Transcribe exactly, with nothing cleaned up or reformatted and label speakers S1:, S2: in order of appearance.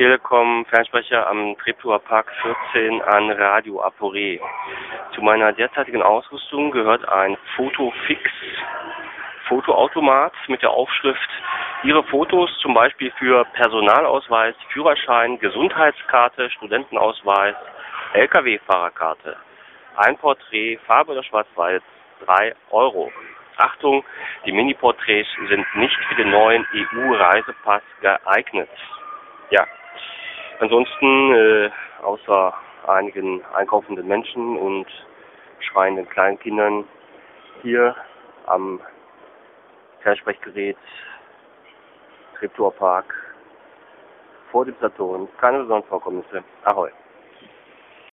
S1: Telekom Fernsprecher am Treptower Park vierzehn an Radio Aporé. Zu meiner derzeitigen Ausrüstung gehört ein Fotofix Fotoautomat mit der Aufschrift Ihre Fotos zum Beispiel für Personalausweis, Führerschein, Gesundheitskarte, Studentenausweis, L K W-Fahrerkarte. Ein Porträt, Farbe oder Schwarz-Weiß, drei Euro. Achtung, die Mini-Porträts sind nicht für den neuen E U-Reisepass geeignet. Ja, ansonsten, äh, außer einigen einkaufenden Menschen und schreienden Kleinkindern, hier am Fernsprechgerät Treptower Park vor dem Saturn keine besonderen Vorkommnisse. Ahoi.